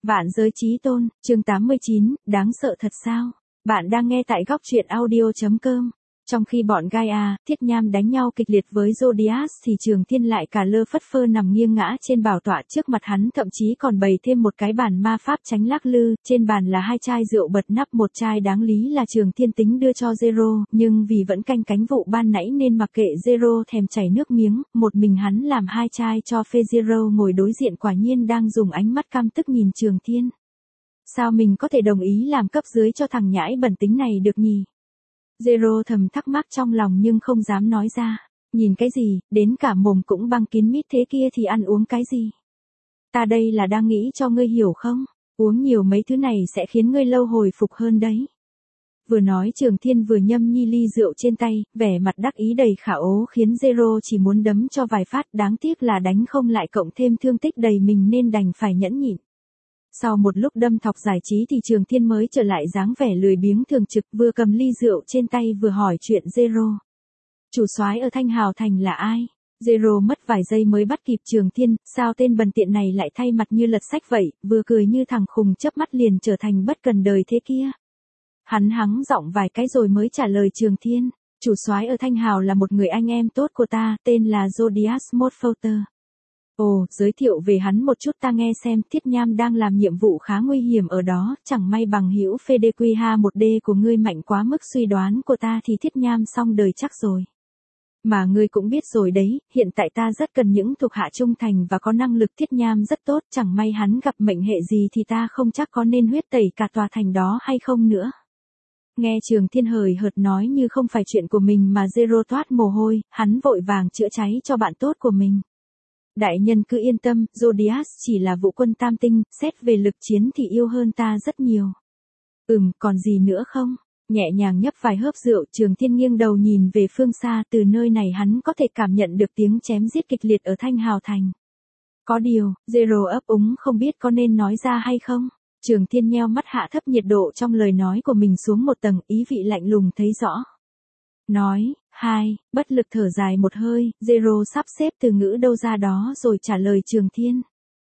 Vạn giới chí tôn, chương 89, đáng sợ thật sao? Bạn đang nghe tại góc truyện audio.com. Trong khi bọn Gaia, Thiết Nham đánh nhau kịch liệt với Zodiac thì Trường Thiên lại cả lơ phất phơ nằm nghiêng ngã trên bảo tọa trước mặt hắn, thậm chí còn bày thêm một cái bàn ma pháp tránh lắc lư, trên bàn là 2 chai rượu bật nắp, một chai đáng lý là Trường Thiên tính đưa cho Zero, nhưng vì vẫn canh cánh vụ ban nãy nên mặc kệ Zero thèm chảy nước miếng, một mình hắn làm 2 chai cho phê. Zero ngồi đối diện quả nhiên đang dùng ánh mắt căm tức nhìn Trường Thiên. Sao mình có thể đồng ý làm cấp dưới cho thằng nhãi bẩn tính này được nhỉ? Zero thầm thắc mắc trong lòng nhưng không dám nói ra. Nhìn cái gì, đến cả mồm cũng băng kín mít thế kia thì ăn uống cái gì? Ta đây là đang nghĩ cho ngươi hiểu không? Uống nhiều mấy thứ này sẽ khiến ngươi lâu hồi phục hơn đấy. Vừa nói Trường Thiên vừa nhâm nhi ly rượu trên tay, vẻ mặt đắc ý đầy khả ố khiến Zero chỉ muốn đấm cho vài phát, đáng tiếc là đánh không lại, cộng thêm thương tích đầy mình nên đành phải nhẫn nhịn. Sau một lúc đâm thọc giải trí thì Trường Thiên mới trở lại dáng vẻ lười biếng thường trực, vừa cầm ly rượu trên tay vừa hỏi chuyện Zero. Chủ soái ở Thanh Hào Thành là ai? Zero mất vài giây mới bắt kịp Trường Thiên, sao tên bần tiện này lại thay mặt như lật sách vậy, vừa cười như thằng khùng chớp mắt liền trở thành bất cần đời thế kia. Hắn hắng giọng vài cái rồi mới trả lời Trường Thiên, chủ soái ở Thanh Hào là một người anh em tốt của ta, tên là Zodiac Morphoter. Ồ, giới thiệu về hắn một chút ta nghe xem. Thiết Nham đang làm nhiệm vụ khá nguy hiểm ở đó, chẳng may bằng hữu FDQH1D của ngươi mạnh quá mức suy đoán của ta thì Thiết Nham xong đời chắc rồi. Mà ngươi cũng biết rồi đấy, hiện tại ta rất cần những thuộc hạ trung thành và có năng lực. Thiết Nham rất tốt, chẳng may hắn gặp mệnh hệ gì thì ta không chắc có nên huyết tẩy cả tòa thành đó hay không nữa. Nghe Trường Thiên hời hợt nói như không phải chuyện của mình mà Zero toát mồ hôi, hắn vội vàng chữa cháy cho bạn tốt của mình. Đại nhân cứ yên tâm, Zodiac chỉ là vũ quân tam tinh, xét về lực chiến thì yêu hơn ta rất nhiều. Còn gì nữa không? Nhẹ nhàng nhấp vài hớp rượu, Trường Thiên nghiêng đầu nhìn về phương xa, từ nơi này hắn có thể cảm nhận được tiếng chém giết kịch liệt ở Thanh Hào Thành. Có điều, Zero ấp úng không biết có nên nói ra hay không. Trường Thiên nheo mắt hạ thấp nhiệt độ trong lời nói của mình xuống một tầng, ý vị lạnh lùng thấy rõ. Nói, bất lực thở dài một hơi, Zero sắp xếp từ ngữ đâu ra đó rồi trả lời Trường Thiên.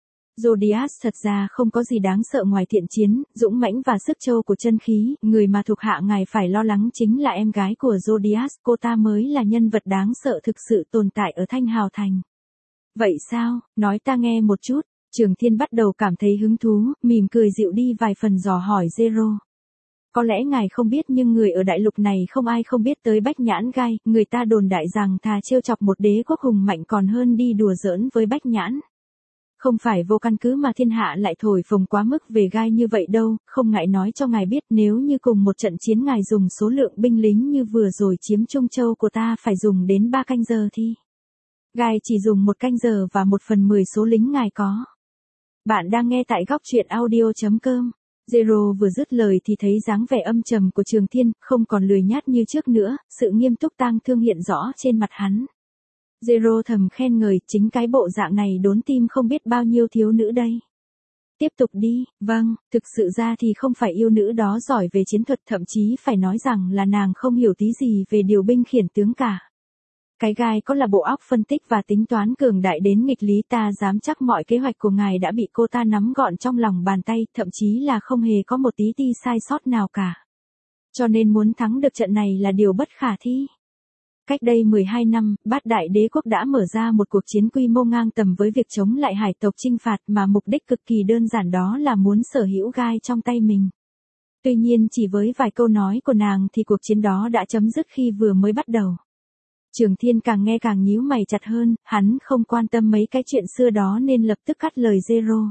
Zodiac thật ra không có gì đáng sợ ngoài thiện chiến, dũng mãnh và sức trâu của chân khí, người mà thuộc hạ ngài phải lo lắng chính là em gái của Zodiac, cô ta mới là nhân vật đáng sợ thực sự tồn tại ở Thanh Hào Thành. Vậy sao, nói ta nghe một chút. Trường Thiên bắt đầu cảm thấy hứng thú, mỉm cười dịu đi vài phần dò hỏi Zero. Có lẽ ngài không biết nhưng người ở đại lục này không ai không biết tới Bách Nhãn Gai, người ta đồn đại rằng thà trêu chọc một đế quốc hùng mạnh còn hơn đi đùa giỡn với Bách Nhãn. Không phải vô căn cứ mà thiên hạ lại thổi phồng quá mức về Gai như vậy đâu, không ngại nói cho ngài biết nếu như cùng một trận chiến ngài dùng số lượng binh lính như vừa rồi chiếm Trung Châu của ta phải dùng đến 3 canh giờ thì Gai chỉ dùng 1 canh giờ và 1/10 số lính ngài có. Bạn đang nghe tại góc truyện audio.com. Zero vừa dứt lời thì thấy dáng vẻ âm trầm của Trường Thiên, không còn lười nhát như trước nữa, sự nghiêm túc tang thương hiện rõ trên mặt hắn. Zero thầm khen ngợi, chính cái bộ dạng này đốn tim không biết bao nhiêu thiếu nữ đây. Tiếp tục đi, vâng, thực sự ra thì không phải yêu nữ đó giỏi về chiến thuật, thậm chí phải nói rằng là nàng không hiểu tí gì về điều binh khiển tướng cả. Cái Gai có là bộ óc phân tích và tính toán cường đại đến nghịch lý, ta dám chắc mọi kế hoạch của ngài đã bị cô ta nắm gọn trong lòng bàn tay, thậm chí là không hề có một tí ti sai sót nào cả. Cho nên muốn thắng được trận này là điều bất khả thi. Cách đây 12 năm, Bát Đại Đế quốc đã mở ra một cuộc chiến quy mô ngang tầm với việc chống lại hải tộc chinh phạt mà mục đích cực kỳ đơn giản, đó là muốn sở hữu Gai trong tay mình. Tuy nhiên chỉ với vài câu nói của nàng thì cuộc chiến đó đã chấm dứt khi vừa mới bắt đầu. Trường Thiên càng nghe càng nhíu mày chặt hơn, hắn không quan tâm mấy cái chuyện xưa đó nên lập tức cắt lời Zero.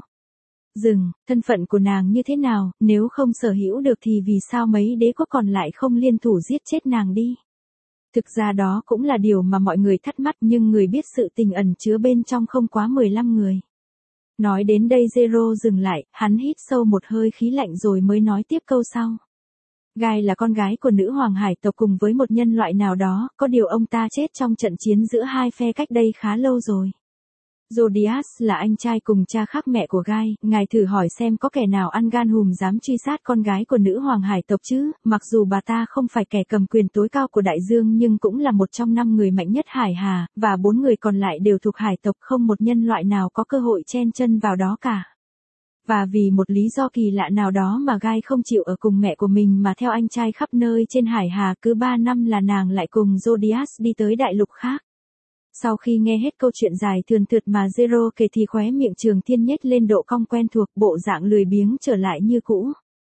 Thân phận của nàng như thế nào, nếu không sở hữu được thì vì sao mấy đế quốc còn lại không liên thủ giết chết nàng đi. Thực ra đó cũng là điều mà mọi người thắc mắc, nhưng người biết sự tình ẩn chứa bên trong không quá 15 người. Nói đến đây Zero dừng lại, hắn hít sâu một hơi khí lạnh rồi mới nói tiếp câu sau. Gai là con gái của nữ hoàng hải tộc cùng với một nhân loại nào đó, có điều ông ta chết trong trận chiến giữa hai phe cách đây khá lâu rồi. Zodiac là anh trai cùng cha khác mẹ của Gai, ngài thử hỏi xem có kẻ nào ăn gan hùm dám truy sát con gái của nữ hoàng hải tộc chứ, mặc dù bà ta không phải kẻ cầm quyền tối cao của đại dương nhưng cũng là một trong 5 người mạnh nhất hải hà, và 4 người còn lại đều thuộc hải tộc, không một nhân loại nào có cơ hội chen chân vào đó cả. Và vì một lý do kỳ lạ nào đó mà Guy không chịu ở cùng mẹ của mình mà theo anh trai khắp nơi trên hải hà, cứ 3 năm là nàng lại cùng Jodias đi tới đại lục khác. Sau khi nghe hết câu chuyện dài thườn thượt mà Zero kể thì khóe miệng Trường Thiên nhếch lên độ cong quen thuộc, bộ dạng lười biếng trở lại như cũ.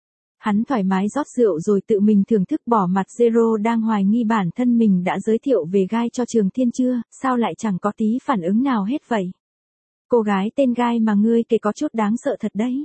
Hắn thoải mái rót rượu rồi tự mình thưởng thức, bỏ mặt Zero đang hoài nghi bản thân mình đã giới thiệu về Guy cho Trường Thiên chưa, sao lại chẳng có tí phản ứng nào hết vậy. Cô gái tên Guy mà ngươi kể có chút đáng sợ thật đấy.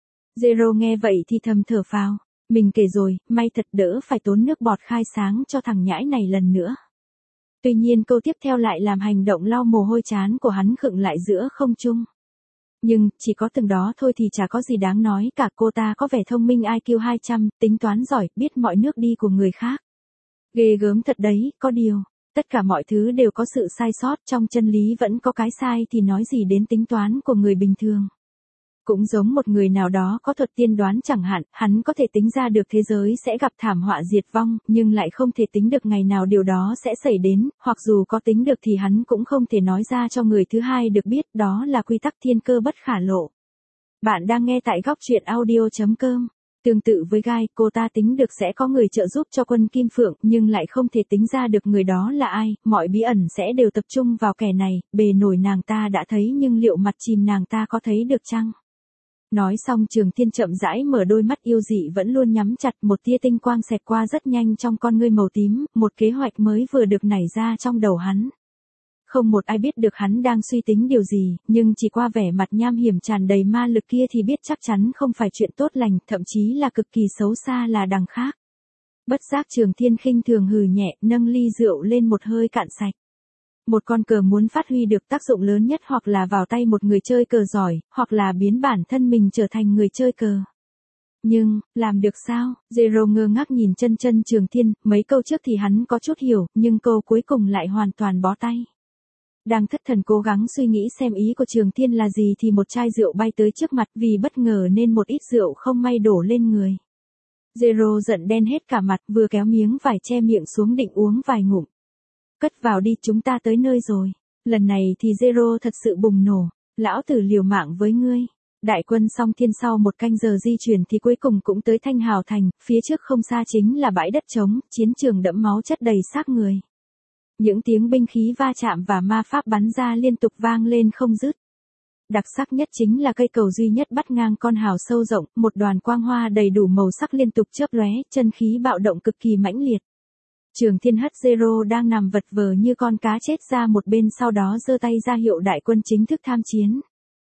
Zero nghe vậy thì thầm thở phào, mình kể rồi, may thật đỡ phải tốn nước bọt khai sáng cho thằng nhãi này lần nữa. Tuy nhiên câu tiếp theo lại làm hành động lau mồ hôi trán của hắn khựng lại giữa không trung. Nhưng, chỉ có từng đó thôi thì chả có gì đáng nói cả, cô ta có vẻ thông minh IQ 200, tính toán giỏi, biết mọi nước đi của người khác. Ghê gớm thật đấy, có điều, tất cả mọi thứ đều có sự sai sót, trong chân lý vẫn có cái sai thì nói gì đến tính toán của người bình thường. Cũng giống một người nào đó có thuật tiên đoán chẳng hạn, hắn có thể tính ra được thế giới sẽ gặp thảm họa diệt vong, nhưng lại không thể tính được ngày nào điều đó sẽ xảy đến, hoặc dù có tính được thì hắn cũng không thể nói ra cho người thứ hai được biết, đó là quy tắc thiên cơ bất khả lộ. Bạn đang nghe tại góc truyện audio.com. Tương tự với Guy, cô ta tính được sẽ có người trợ giúp cho quân Kim Phượng, nhưng lại không thể tính ra được người đó là ai, mọi bí ẩn sẽ đều tập trung vào kẻ này, bề nổi nàng ta đã thấy nhưng liệu mặt chìm nàng ta có thấy được chăng? Nói xong Trường Thiên chậm rãi mở đôi mắt yêu dị vẫn luôn nhắm chặt, một tia tinh quang xẹt qua rất nhanh trong con ngươi màu tím, một kế hoạch mới vừa được nảy ra trong đầu hắn. Không một ai biết được hắn đang suy tính điều gì, nhưng chỉ qua vẻ mặt nham hiểm tràn đầy ma lực kia thì biết chắc chắn không phải chuyện tốt lành, thậm chí là cực kỳ xấu xa là đằng khác. Bất giác Trường Thiên khinh thường hừ nhẹ, nâng ly rượu lên một hơi cạn sạch. Một con cờ muốn phát huy được tác dụng lớn nhất hoặc là vào tay một người chơi cờ giỏi, hoặc là biến bản thân mình trở thành người chơi cờ. Nhưng, làm được sao? Zero ngơ ngác nhìn chân Trường Thiên, mấy câu trước thì hắn có chút hiểu, nhưng câu cuối cùng lại hoàn toàn bó tay. Đang thất thần cố gắng suy nghĩ xem ý của Trường Thiên là gì thì một chai rượu bay tới trước mặt, vì bất ngờ nên một ít rượu không may đổ lên người. Zero giận đen hết cả mặt, vừa kéo miếng vải che miệng xuống định uống vài ngụm. Cất vào đi, chúng ta tới nơi rồi. Lần này thì Zero thật sự bùng nổ. Lão tử liều mạng với ngươi. Đại quân Song Thiên sau một canh giờ di chuyển thì cuối cùng cũng tới Thanh Hào Thành, phía trước không xa chính là bãi đất trống, chiến trường đẫm máu chất đầy xác người. Những tiếng binh khí va chạm và ma pháp bắn ra liên tục vang lên không dứt. Đặc sắc nhất chính là cây cầu duy nhất bắt ngang con hào sâu rộng, một đoàn quang hoa đầy đủ màu sắc liên tục chớp lóe, chân khí bạo động cực kỳ mãnh liệt. Trường Thiên hất Zero đang nằm vật vờ như con cá chết ra một bên, sau đó giơ tay ra hiệu đại quân chính thức tham chiến.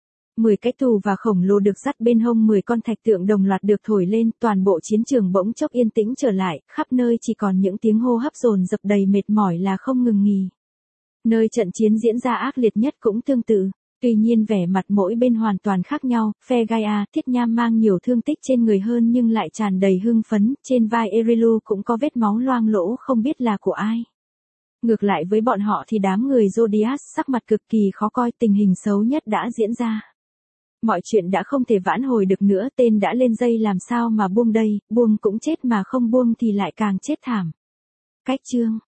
10 cái tù và khổng lồ được dắt bên hông, 10 con thạch tượng đồng loạt được thổi lên, toàn bộ chiến trường bỗng chốc yên tĩnh trở lại, khắp nơi chỉ còn những tiếng hô hấp dồn dập đầy mệt mỏi là không ngừng nghỉ. Nơi trận chiến diễn ra ác liệt nhất cũng tương tự. Tuy nhiên vẻ mặt mỗi bên hoàn toàn khác nhau, phe Gaia, Thiết Nham mang nhiều thương tích trên người hơn nhưng lại tràn đầy hưng phấn, trên vai Erilu cũng có vết máu loang lỗ không biết là của ai. Ngược lại với bọn họ thì đám người Zodiac sắc mặt cực kỳ khó coi, tình hình xấu nhất đã diễn ra. Mọi chuyện đã không thể vãn hồi được nữa, tên đã lên dây làm sao mà buông đây, buông cũng chết mà không buông thì lại càng chết thảm. Cách chương